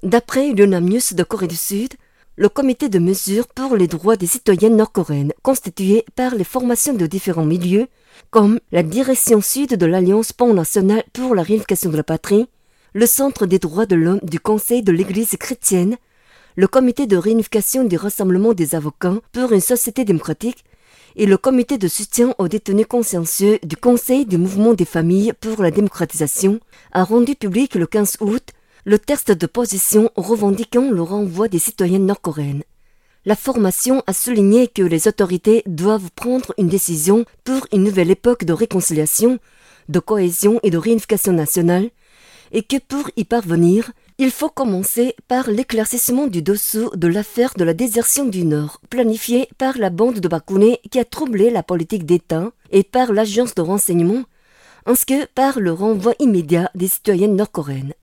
D'après l'UNAMIUS de Corée du Sud, le comité de mesures pour les droits des citoyennes nord-coréennes, constitué par les formations de différents milieux, comme la direction sud de l'Alliance pan-nationale pour la réunification de la patrie, le Centre des droits de l'homme du Conseil de l'Église chrétienne, le comité de réunification du Rassemblement des avocats pour une société démocratique et le comité de soutien aux détenus consciencieux du Conseil du mouvement des familles pour la démocratisation a rendu public le 15 août le texte de position revendiquant le renvoi des citoyennes nord-coréennes. La formation a souligné que les autorités doivent prendre une décision pour une nouvelle époque de réconciliation, de cohésion et de réunification nationale, et que pour y parvenir, il faut commencer par l'éclaircissement du dessous de l'affaire de la désertion du Nord, planifiée par la bande de Bakune qui a troublé la politique d'État et par l'agence de renseignement, ainsi que par le renvoi immédiat des citoyennes nord-coréennes.